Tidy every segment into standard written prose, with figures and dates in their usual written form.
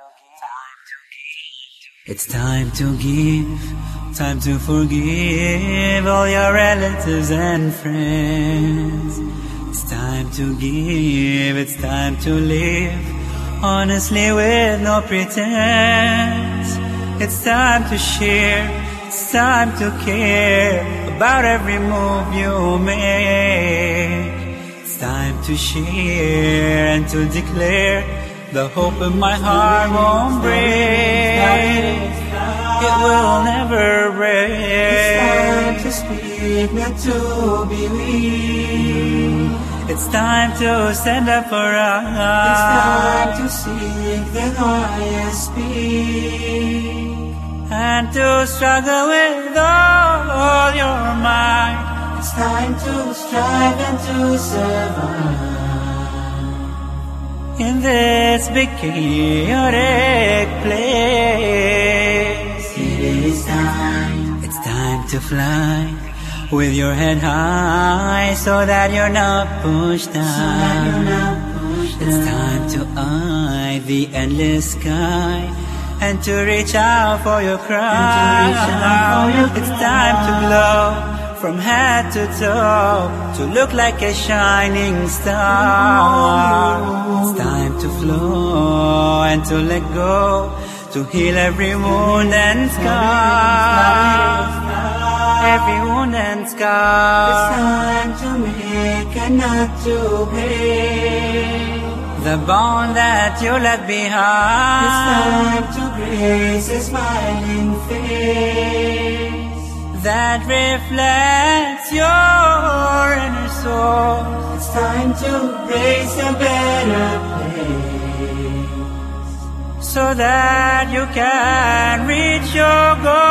It's time to give, time to forgive all your relatives and friends. It's time to give, it's time to live honestly with no pretense. It's time to share, it's time to care about every move you make. It's time to share and to declare the hope in my heart won't break. It will never break. It's time to speak, not to be weak. It's time to stand up for us. It's time to seek the highest peak, and to struggle with all your might. It's time to strive and to survive in this big chaotic place. It is time. It's time to fly with your head high so that you're not pushed down. It's time to eye the endless sky and to reach out for your cry. It's time to glow from head to toe, to look like a shining star. It's time to flow and to let go, to heal every wound and scar. Every wound and scar. It's time to make and not to break the bond that you left behind. It's time to grace a smiling face that reflects your inner soul. It's time to embrace a better place so that you can reach your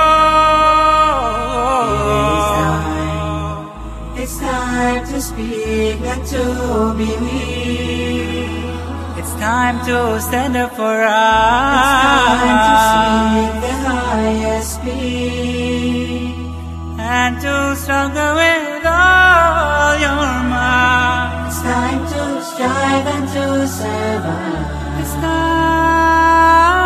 goal. It's time to speak, not to be weak. It's time to stand up for us. It's time to seek the highest peak and to struggle with all your might. It's time to strive and to survive. It's time.